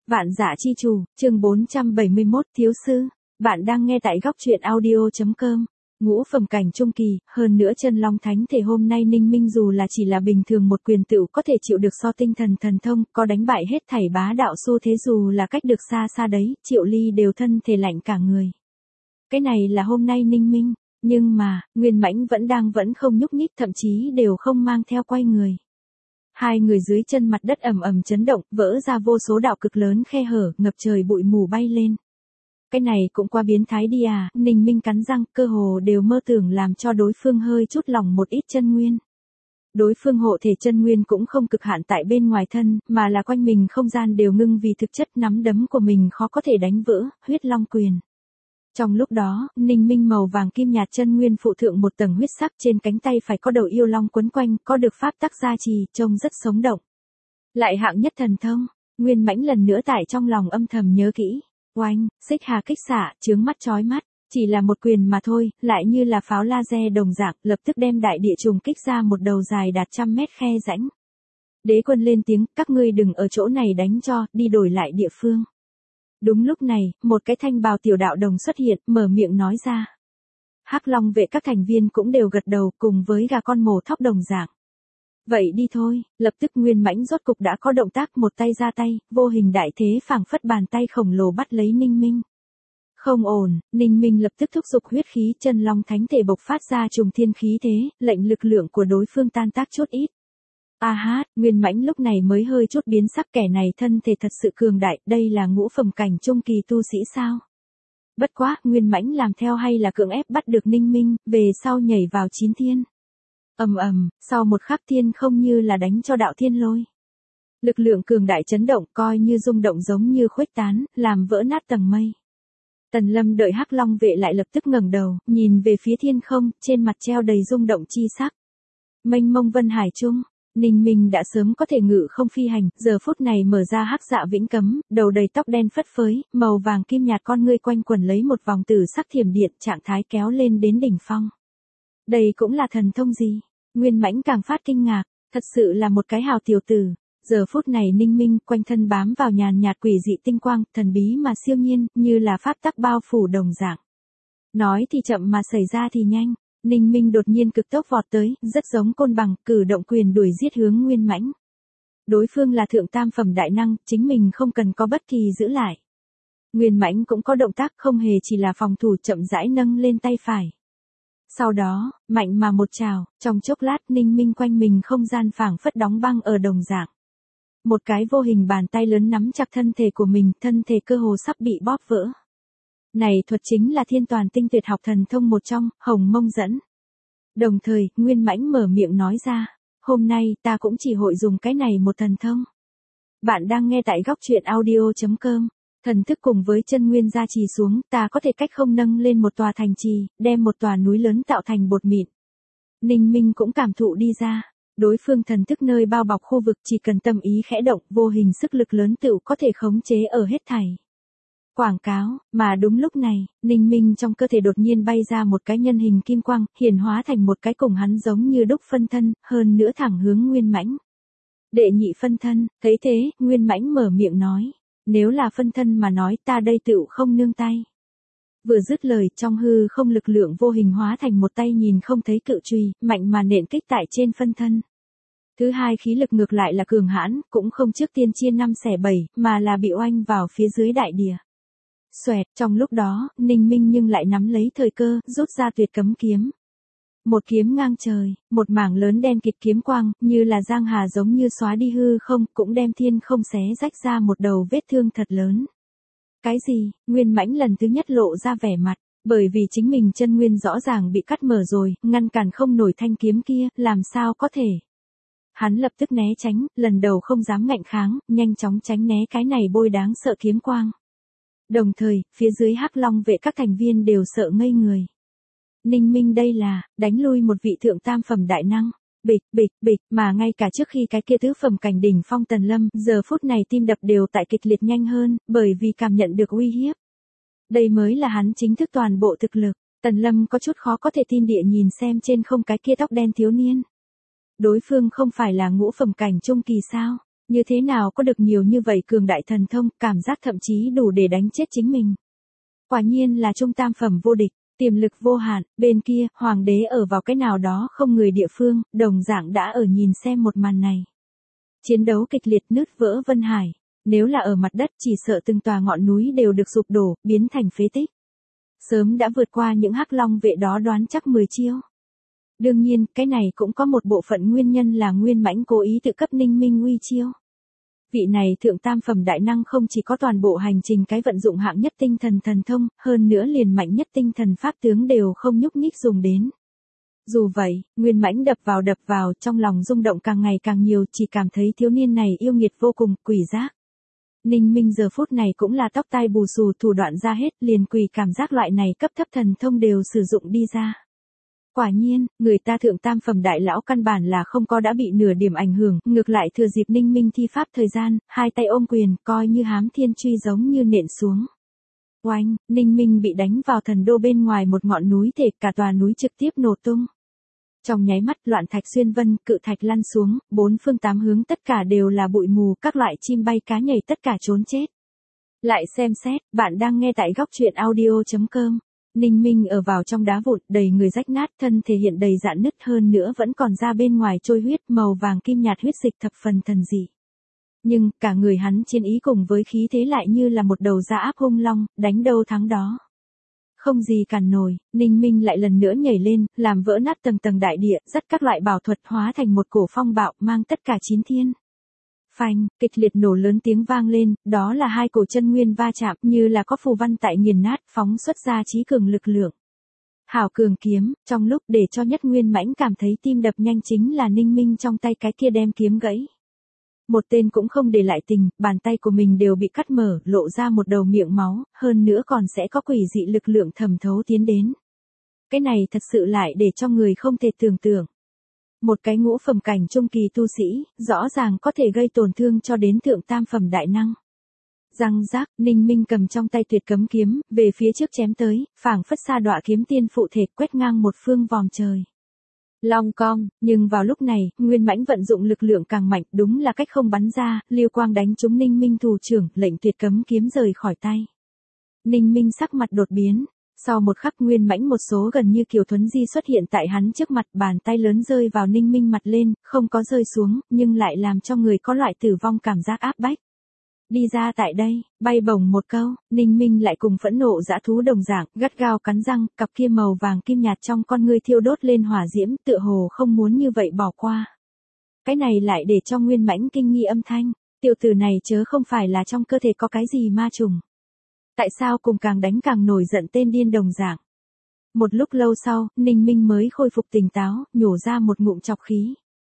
Vạn Dã Chi Chủ, chương 471, Thiếu Sư. Bạn đang nghe tại góc truyện audio.com. Ngũ phẩm cảnh trung kỳ, hơn nữa chân long thánh thể hôm nay Ninh Minh dù là chỉ là bình thường một quyền tựu có thể chịu được so tinh thần thần thông, có đánh bại hết thảy bá đạo xu thế dù là cách được xa xa đấy, Triệu Ly đều thân thể lạnh cả người. Cái này là hôm nay Ninh Minh, nhưng mà, Nguyên Mãnh vẫn không nhúc nhích, thậm chí đều không mang theo quay người. Hai người dưới chân mặt đất ầm ầm chấn động, vỡ ra vô số đạo cực lớn khe hở, ngập trời bụi mù bay lên. Cái này cũng quá biến thái đi à, Ninh Minh cắn răng, cơ hồ đều mơ tưởng làm cho đối phương hơi chút lòng một ít chân nguyên. Đối phương hộ thể chân nguyên cũng không cực hạn tại bên ngoài thân, mà là quanh mình không gian đều ngưng vì thực chất nắm đấm của mình khó có thể đánh vỡ, huyết long quyền. Trong lúc đó, Ninh Minh màu vàng kim nhạt chân nguyên phụ thượng một tầng huyết sắc, trên cánh tay phải có đầu yêu long quấn quanh, có được pháp tắc gia trì, trông rất sống động. Lại hạng nhất thần thông, Nguyên Mãnh lần nữa tại trong lòng âm thầm nhớ kỹ. Oanh, xích hà kích xạ, chướng mắt chói mắt, chỉ là một quyền mà thôi, lại như là pháo laser đồng dạng, lập tức đem đại địa trùng kích ra một đầu dài đạt 100 mét khe rãnh. Đế quân lên tiếng, các ngươi đừng ở chỗ này đánh cho, đi đổi lại địa phương. Đúng lúc này, một cái thanh bào tiểu đạo đồng xuất hiện, mở miệng nói ra. Hắc Long vệ các thành viên cũng đều gật đầu, cùng với gà con mổ thóc đồng dạng. Vậy đi thôi, lập tức Nguyên Mãnh rốt cục đã có động tác, một tay ra tay, vô hình đại thế phảng phất bàn tay khổng lồ bắt lấy Ninh Minh. Không ổn, Ninh Minh lập tức thúc giục huyết khí, chân long thánh thể bộc phát ra trùng thiên khí thế, lệnh lực lượng của đối phương tan tác chút ít. A hát, Nguyên Mãnh lúc này mới hơi chút biến sắc, kẻ này thân thể thật sự cường đại, đây là ngũ phẩm cảnh trung kỳ tu sĩ sao? Bất quá, Nguyên Mãnh làm theo hay là cưỡng ép bắt được Ninh Minh, về sau nhảy vào chín thiên. Ầm ầm, sau một khắc thiên không như là đánh cho đạo thiên lôi. Lực lượng cường đại chấn động, coi như rung động giống như khuếch tán, làm vỡ nát tầng mây. Tần Lâm đợi Hắc Long vệ lại lập tức ngẩng đầu, nhìn về phía thiên không, trên mặt treo đầy rung động chi sắc. Mênh mông vân hải trung. Ninh Minh đã sớm có thể ngự không phi hành, giờ phút này mở ra hắc dạ vĩnh cấm, đầu đầy tóc đen phất phới, màu vàng kim nhạt con ngươi quanh quẩn lấy một vòng tử sắc thiểm điện, trạng thái kéo lên đến đỉnh phong. Đây cũng là thần thông gì? Nguyên Mãnh càng phát kinh ngạc, thật sự là một cái hào tiểu tử. Giờ phút này Ninh Minh quanh thân bám vào nhàn nhạt quỷ dị tinh quang, thần bí mà siêu nhiên, như là pháp tắc bao phủ đồng dạng. Nói thì chậm mà xảy ra thì nhanh. Ninh Minh đột nhiên cực tốc vọt tới, rất giống côn bằng, cử động quyền đuổi giết hướng Nguyên Mãnh. Đối phương là thượng tam phẩm đại năng, chính mình không cần có bất kỳ giữ lại. Nguyên Mãnh cũng có động tác, không hề chỉ là phòng thủ, chậm rãi nâng lên tay phải. Sau đó, mạnh mà một trào, trong chốc lát Ninh Minh quanh mình không gian phảng phất đóng băng ở đồng dạng. Một cái vô hình bàn tay lớn nắm chặt thân thể của mình, thân thể cơ hồ sắp bị bóp vỡ. Này thuật chính là thiên toàn tinh tuyệt học thần thông một trong, Hồng Mông dẫn. Đồng thời, Nguyên Mãnh mở miệng nói ra, hôm nay ta cũng chỉ hội dùng cái này một thần thông. Bạn đang nghe tại góc truyện audio.com. Thần thức cùng với chân nguyên gia trì xuống, ta có thể cách không nâng lên một tòa thành trì, đem một tòa núi lớn tạo thành bột mịn. Ninh Minh cũng cảm thụ đi ra, đối phương thần thức nơi bao bọc khu vực chỉ cần tâm ý khẽ động, vô hình sức lực lớn tựu có thể khống chế ở hết thảy. Quảng cáo, mà đúng lúc này, Ninh Minh trong cơ thể đột nhiên bay ra một cái nhân hình kim quang, hiển hóa thành một cái cùng hắn giống như đúc phân thân, hơn nữa thẳng hướng Nguyên Mãnh. Đệ nhị phân thân, thấy thế, Nguyên Mãnh mở miệng nói, nếu là phân thân mà nói ta đây tựu không nương tay. Vừa dứt lời, trong hư không lực lượng vô hình hóa thành một tay nhìn không thấy cự chùy, mạnh mà nện kích tại trên phân thân. Thứ hai khí lực ngược lại là cường hãn, cũng không trước tiên chia 5 xẻ 7, mà là bị oanh vào phía dưới đại địa. Xoẹt, trong lúc đó, Ninh Minh nhưng lại nắm lấy thời cơ, rút ra tuyệt cấm kiếm. Một kiếm ngang trời, một mảng lớn đen kịt kiếm quang, như là giang hà giống như xóa đi hư không, cũng đem thiên không xé rách ra một đầu vết thương thật lớn. Cái gì? Nguyên Mãnh lần thứ nhất lộ ra vẻ mặt, bởi vì chính mình chân nguyên rõ ràng bị cắt mở rồi, ngăn cản không nổi thanh kiếm kia, làm sao có thể? Hắn lập tức né tránh, lần đầu không dám ngạnh kháng, nhanh chóng tránh né cái này bôi đáng sợ kiếm quang. Đồng thời, phía dưới Hắc Long vệ các thành viên đều sợ ngây người. Ninh Minh đây là, đánh lui một vị thượng tam phẩm đại năng. Bịch, bịch, bịch, mà ngay cả trước khi cái kia tứ phẩm cảnh đỉnh phong Tần Lâm, giờ phút này tim đập đều tại kịch liệt nhanh hơn, bởi vì cảm nhận được uy hiếp. Đây mới là hắn chính thức toàn bộ thực lực. Tần Lâm có chút khó có thể tin địa nhìn xem trên không cái kia tóc đen thiếu niên. Đối phương không phải là ngũ phẩm cảnh trung kỳ sao? Như thế nào có được nhiều như vậy cường đại thần thông, cảm giác thậm chí đủ để đánh chết chính mình. Quả nhiên là trung tam phẩm vô địch, tiềm lực vô hạn, bên kia, hoàng đế ở vào cái nào đó không người địa phương, đồng dạng đã ở nhìn xem một màn này. Chiến đấu kịch liệt nứt vỡ Vân Hải, nếu là ở mặt đất chỉ sợ từng tòa ngọn núi đều được sụp đổ, biến thành phế tích. Sớm đã vượt qua những hắc long vệ đó đoán chắc 10 chiêu. Đương nhiên, cái này cũng có một bộ phận nguyên nhân là Nguyên Mãnh cố ý tự cấp Ninh Minh uy chiêu. Vị này thượng tam phẩm đại năng không chỉ có toàn bộ hành trình cái vận dụng hạng nhất tinh thần thần thông, hơn nữa liền mạnh nhất tinh thần pháp tướng đều không nhúc nhích dùng đến. Dù vậy, Nguyên Mãnh đập vào, trong lòng rung động càng ngày càng nhiều, chỉ cảm thấy thiếu niên này yêu nghiệt vô cùng, quỷ giác. Ninh Minh giờ phút này cũng là tóc tai bù xù, thủ đoạn ra hết, liền quỷ cảm giác loại này cấp thấp thần thông đều sử dụng đi ra. Quả nhiên, người ta thượng tam phẩm đại lão căn bản là không có đã bị nửa điểm ảnh hưởng, ngược lại thừa dịp Ninh Minh thi pháp thời gian, hai tay ôm quyền, coi như hám thiên truy giống như nện xuống. Oanh, Ninh Minh bị đánh vào thần đô bên ngoài một ngọn núi thể, cả tòa núi trực tiếp nổ tung. Trong nháy mắt loạn thạch xuyên vân, cự thạch lăn xuống, bốn phương tám hướng tất cả đều là bụi mù, các loại chim bay cá nhảy tất cả trốn chết. Lại xem xét, bạn đang nghe tại góc truyện audio.com. Ninh Minh ở vào trong đá vụn, đầy người rách nát, thân thể hiện đầy rạn nứt, hơn nữa vẫn còn ra bên ngoài trôi huyết, màu vàng kim nhạt huyết dịch thập phần thần dị. Nhưng, cả người hắn chiến ý cùng với khí thế lại như là một đầu dã áp hung long, đánh đâu thắng đó. Không gì cản nổi, Ninh Minh lại lần nữa nhảy lên, làm vỡ nát tầng tầng đại địa, dắt các loại bảo thuật hóa thành một cổ phong bạo, mang tất cả chín thiên. Phanh, kịch liệt nổ lớn tiếng vang lên, đó là hai cổ chân nguyên va chạm, như là có phù văn tại nghiền nát, phóng xuất ra trí cường lực lượng. Hảo cường kiếm, trong lúc để cho Nhất Nguyên Mãnh cảm thấy tim đập nhanh chính là Ninh Minh trong tay cái kia đem kiếm gãy. Một tên cũng không để lại tình, bàn tay của mình đều bị cắt mở, lộ ra một đầu miệng máu, hơn nữa còn sẽ có quỷ dị lực lượng thẩm thấu tiến đến. Cái này thật sự lại để cho người không thể tưởng tượng. Một cái ngũ phẩm cảnh trung kỳ tu sĩ, rõ ràng có thể gây tổn thương cho đến thượng tam phẩm đại năng. Răng rác, Ninh Minh cầm trong tay tuyệt cấm kiếm, về phía trước chém tới, phảng phất sa đọa kiếm tiên phụ thể quét ngang một phương vòm trời. Long cong, nhưng vào lúc này, Nguyên Mãnh vận dụng lực lượng càng mạnh, đúng là cách không bắn ra, liêu quang đánh trúng Ninh Minh thủ trưởng, lệnh tuyệt cấm kiếm rời khỏi tay. Ninh Minh sắc mặt đột biến. Sau một khắc Nguyên Mãnh một số gần như kiều thuấn di xuất hiện tại hắn trước mặt, bàn tay lớn rơi vào Ninh Minh mặt lên, không có rơi xuống, nhưng lại làm cho người có loại tử vong cảm giác áp bách. Đi ra tại đây, bay bổng một câu, Ninh Minh lại cùng phẫn nộ dã thú đồng dạng, gắt gao cắn răng, cặp kia màu vàng kim nhạt trong con ngươi thiêu đốt lên hỏa diễm, tựa hồ không muốn như vậy bỏ qua. Cái này lại để cho Nguyên Mãnh kinh nghi âm thanh, tiểu tử này chớ không phải là trong cơ thể có cái gì ma trùng. Tại sao cùng càng đánh càng nổi giận tên điên đồng dạng. Một lúc lâu sau, Ninh Minh mới khôi phục tỉnh táo, nhổ ra một ngụm chọc khí.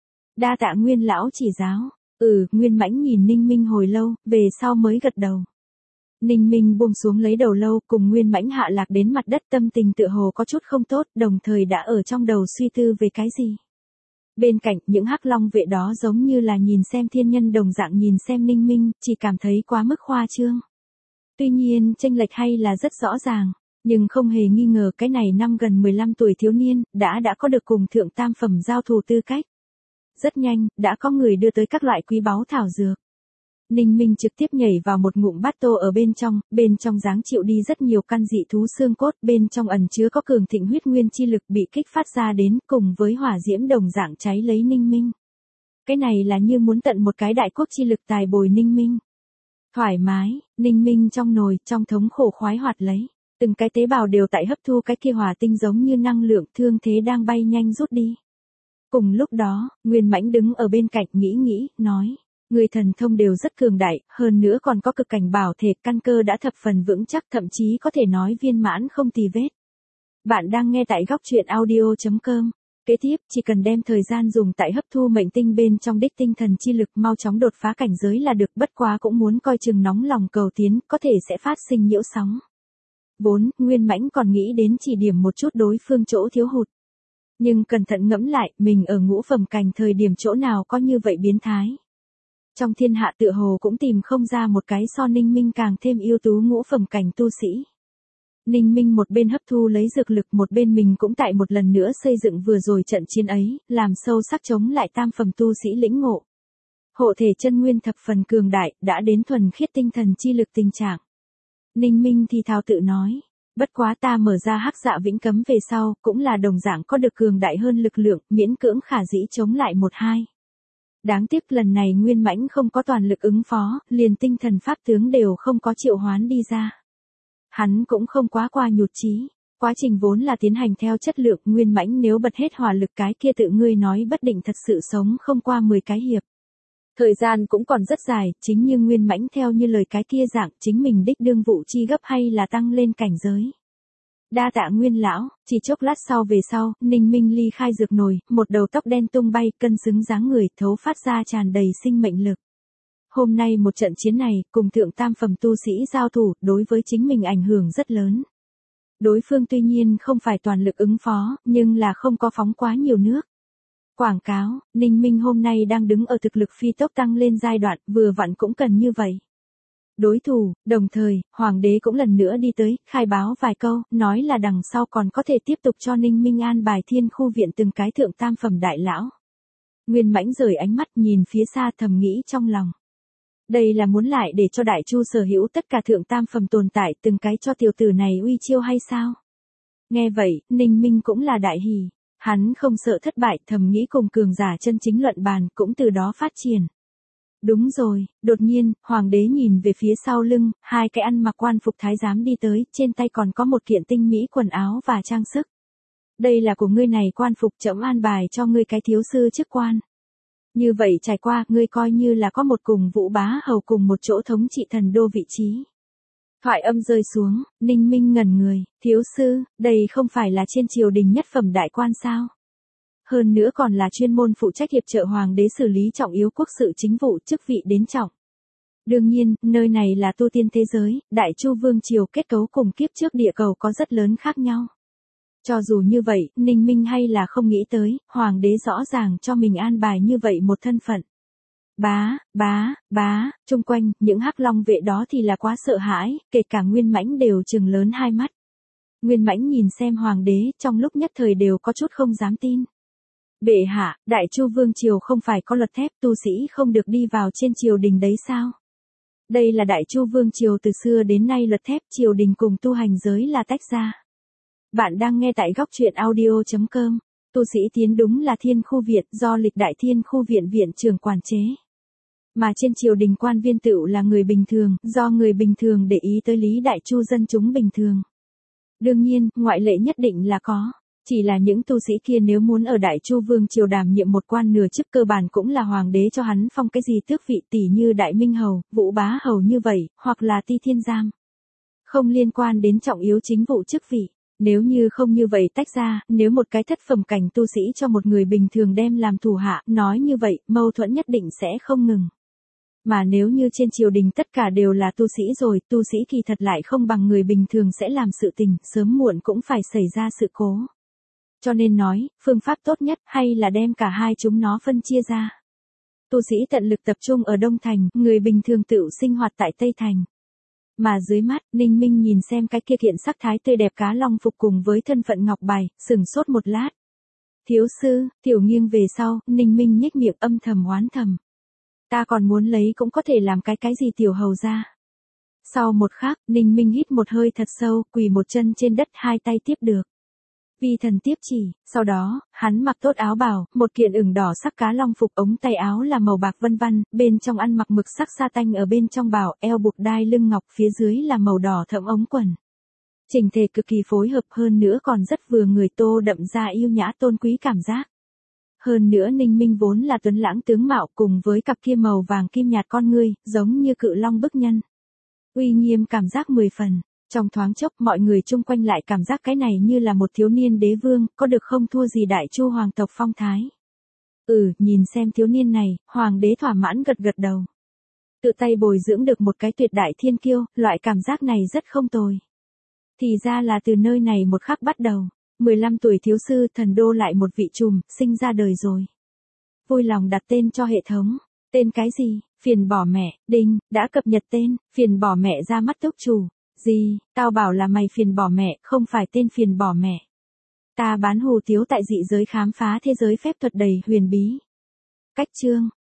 Đa tạ Nguyên lão chỉ giáo. Nguyên Mãnh nhìn Ninh Minh hồi lâu, về sau mới gật đầu. Ninh Minh buông xuống lấy đầu lâu, cùng Nguyên Mãnh hạ lạc đến mặt đất, tâm tình tựa hồ có chút không tốt, đồng thời đã ở trong đầu suy tư về cái gì. Bên cạnh, những hắc long vệ đó giống như là nhìn xem thiên nhân đồng dạng nhìn xem Ninh Minh, chỉ cảm thấy quá mức khoa trương. Tuy nhiên, chênh lệch hay là rất rõ ràng, nhưng không hề nghi ngờ cái này năm gần 15 tuổi thiếu niên, đã có được cùng thượng tam phẩm giao thủ tư cách. Rất nhanh, đã có người đưa tới các loại quý báu thảo dược. Ninh Minh trực tiếp nhảy vào một ngụm bát tô ở bên trong dáng chịu đi rất nhiều căn dị thú xương cốt, bên trong ẩn chứa có cường thịnh huyết nguyên chi lực bị kích phát ra đến, cùng với hỏa diễm đồng dạng cháy lấy Ninh Minh. Cái này là như muốn tận một cái đại quốc chi lực tài bồi Ninh Minh. Thoải mái, Ninh Minh trong nồi, trong thống khổ khoái hoạt lấy. Từng cái tế bào đều tại hấp thu cái kia hỏa tinh giống như năng lượng, thương thế đang bay nhanh rút đi. Cùng lúc đó, Nguyên Mãnh đứng ở bên cạnh nghĩ, nói. Người thần thông đều rất cường đại, hơn nữa còn có cực cảnh bảo thể, căn cơ đã thập phần vững chắc, thậm chí có thể nói viên mãn không tì vết. Bạn đang nghe tại góc truyện audio.com. Kế tiếp, chỉ cần đem thời gian dùng tại hấp thu mệnh tinh bên trong đích tinh thần chi lực mau chóng đột phá cảnh giới là được, bất quá cũng muốn coi chừng nóng lòng cầu tiến, có thể sẽ phát sinh nhiễu sóng. 4. Nguyên Mãnh còn nghĩ đến chỉ điểm một chút đối phương chỗ thiếu hụt. Nhưng cẩn thận ngẫm lại, mình ở ngũ phẩm cảnh thời điểm chỗ nào có như vậy biến thái. Trong thiên hạ tựa hồ cũng tìm không ra một cái so Ninh Minh càng thêm ưu tú ngũ phẩm cảnh tu sĩ. Ninh Minh một bên hấp thu lấy dược lực, một bên mình cũng tại một lần nữa xây dựng vừa rồi trận chiến ấy, làm sâu sắc chống lại tam phẩm tu sĩ lĩnh ngộ. Hộ thể chân nguyên thập phần cường đại, đã đến thuần khiết tinh thần chi lực tình trạng. Ninh Minh thì thào tự nói, bất quá ta mở ra hắc dạ vĩnh cấm về sau, cũng là đồng dạng có được cường đại hơn lực lượng, miễn cưỡng khả dĩ chống lại một hai. Đáng tiếc lần này Nguyên Mãnh không có toàn lực ứng phó, liền tinh thần pháp tướng đều không có triệu hoán đi ra. Hắn cũng không quá qua nhụt chí. Quá trình vốn là tiến hành theo chất lượng, Nguyên Mãnh nếu bật hết hỏa lực cái kia tự ngươi nói bất định thật sự sống không qua 10 cái hiệp. Thời gian cũng còn rất dài, chính như Nguyên Mãnh theo như lời cái kia dạng, chính mình đích đương vụ chi gấp hay là tăng lên cảnh giới. Đa tạ Nguyên lão, chỉ chốc lát về sau, Ninh Minh ly khai dược nồi, một đầu tóc đen tung bay, cân xứng dáng người, thấu phát ra tràn đầy sinh mệnh lực. Hôm nay một trận chiến này, cùng thượng tam phẩm tu sĩ giao thủ, đối với chính mình ảnh hưởng rất lớn. Đối phương tuy nhiên không phải toàn lực ứng phó, nhưng là không có phóng quá nhiều nước. Quảng cáo, Ninh Minh hôm nay đang đứng ở thực lực phi tốc tăng lên giai đoạn, vừa vặn cũng cần như vậy. Đối thủ, đồng thời, Hoàng đế cũng lần nữa đi tới, khai báo vài câu, nói là đằng sau còn có thể tiếp tục cho Ninh Minh an bài thiên khu viện từng cái thượng tam phẩm đại lão. Nguyên Mãnh rời ánh mắt nhìn phía xa thầm nghĩ trong lòng. Đây là muốn lại để cho Đại Chu sở hữu tất cả thượng tam phẩm tồn tại từng cái cho tiểu tử này uy chiêu hay sao? Nghe vậy, Ninh Minh cũng là đại hỉ. Hắn không sợ thất bại, thầm nghĩ cùng cường giả chân chính luận bàn, cũng từ đó phát triển. Đúng rồi, đột nhiên, Hoàng đế nhìn về phía sau lưng, hai cái ăn mặc quan phục thái giám đi tới, trên tay còn có một kiện tinh mỹ quần áo và trang sức. Đây là của ngươi này quan phục, trẫm an bài cho ngươi cái thiếu sư chức quan. Như vậy trải qua, ngươi coi như là có một cùng Vũ Bá Hầu cùng một chỗ thống trị thần đô vị trí. Thoại âm rơi xuống, Ninh Minh ngẩn người, thiếu sư, đây không phải là trên triều đình nhất phẩm đại quan sao? Hơn nữa còn là chuyên môn phụ trách hiệp trợ hoàng đế xử lý trọng yếu quốc sự chính vụ, chức vị đến trọng. Đương nhiên, nơi này là tu tiên thế giới, Đại Chu vương triều kết cấu cùng kiếp trước địa cầu có rất lớn khác nhau. Cho dù như vậy, Ninh Minh hay là không nghĩ tới, hoàng đế rõ ràng cho mình an bài như vậy một thân phận. Chung quanh, những hắc long vệ đó thì là quá sợ hãi, kể cả Nguyên Mãnh đều trừng lớn hai mắt. Nguyên Mãnh nhìn xem hoàng đế, trong lúc nhất thời đều có chút không dám tin. Bệ hạ, Đại Chu vương triều không phải có luật thép, tu sĩ không được đi vào trên triều đình đấy sao? Đây là Đại Chu vương triều từ xưa đến nay luật thép, triều đình cùng tu hành giới là tách ra. Bạn đang nghe tại góc truyện audio.com. Tu sĩ tiến đúng là thiên khu viện do lịch đại thiên khu viện viện trưởng quản chế. Mà trên triều đình quan viên tựu là người bình thường, do người bình thường để ý tới lý Đại Chu dân chúng bình thường. Đương nhiên, ngoại lệ nhất định là có. Chỉ là những tu sĩ kia nếu muốn ở Đại Chu vương triều đảm nhiệm một quan nửa chức cơ bản cũng là hoàng đế cho hắn phong cái gì tước vị tỷ như Đại Minh Hầu, Vũ Bá Hầu như vậy, hoặc là Ti Thiên Giám. Không liên quan đến trọng yếu chính vụ chức vị. Nếu như không như vậy tách ra, nếu một cái thất phẩm cảnh tu sĩ cho một người bình thường đem làm thủ hạ, nói như vậy, mâu thuẫn nhất định sẽ không ngừng. Mà nếu như trên triều đình tất cả đều là tu sĩ rồi, tu sĩ kỳ thật lại không bằng người bình thường sẽ làm sự tình, sớm muộn cũng phải xảy ra sự cố. Cho nên nói, phương pháp tốt nhất hay là đem cả hai chúng nó phân chia ra. Tu sĩ tận lực tập trung ở Đông Thành, người bình thường tự sinh hoạt tại Tây Thành. Mà dưới mắt, Ninh Minh nhìn xem cái kia kiện sắc thái tươi đẹp cá long phục cùng với thân phận ngọc bài, sừng sốt một lát. Thiếu sư, tiểu nghiêng về sau, Ninh Minh nhếch miệng âm thầm oán thầm. Ta còn muốn lấy cũng có thể làm cái gì tiểu hầu ra. Sau một khắc, Ninh Minh hít một hơi thật sâu, quỳ một chân trên đất hai tay tiếp được. Vi thần tiếp chỉ, sau đó, hắn mặc tốt áo bào, một kiện ửng đỏ sắc cá long phục ống tay áo là màu bạc vân vân, bên trong ăn mặc mực sắc sa tanh ở bên trong bào, eo buộc đai lưng ngọc phía dưới là màu đỏ thẫm ống quần. Chỉnh thể cực kỳ phối hợp hơn nữa còn rất vừa người tô đậm ra yêu nhã tôn quý cảm giác. Hơn nữa Ninh Minh vốn là tuấn lãng tướng mạo cùng với cặp kia màu vàng kim nhạt con ngươi, giống như cự long bức nhân. Uy nghiêm cảm giác 10 phần. Trong thoáng chốc mọi người chung quanh lại cảm giác cái này như là một thiếu niên đế vương, có được không thua gì Đại Chu hoàng tộc phong thái. Nhìn xem thiếu niên này, hoàng đế thỏa mãn gật gật đầu. Tự tay bồi dưỡng được một cái tuyệt đại thiên kiêu, loại cảm giác này rất không tồi. Thì ra là từ nơi này một khắc bắt đầu, 15 tuổi thiếu sư thần đô lại một vị trùm, sinh ra đời rồi. Vui lòng đặt tên cho hệ thống. Tên cái gì? Phiền bỏ mẹ, đinh, đã cập nhật tên, phiền bỏ mẹ ra mắt túc chủ. Gì, tao bảo là mày phiền bỏ mẹ, không phải tên phiền bỏ mẹ. Ta bán hủ tiếu tại dị giới khám phá thế giới phép thuật đầy huyền bí. Cách chương.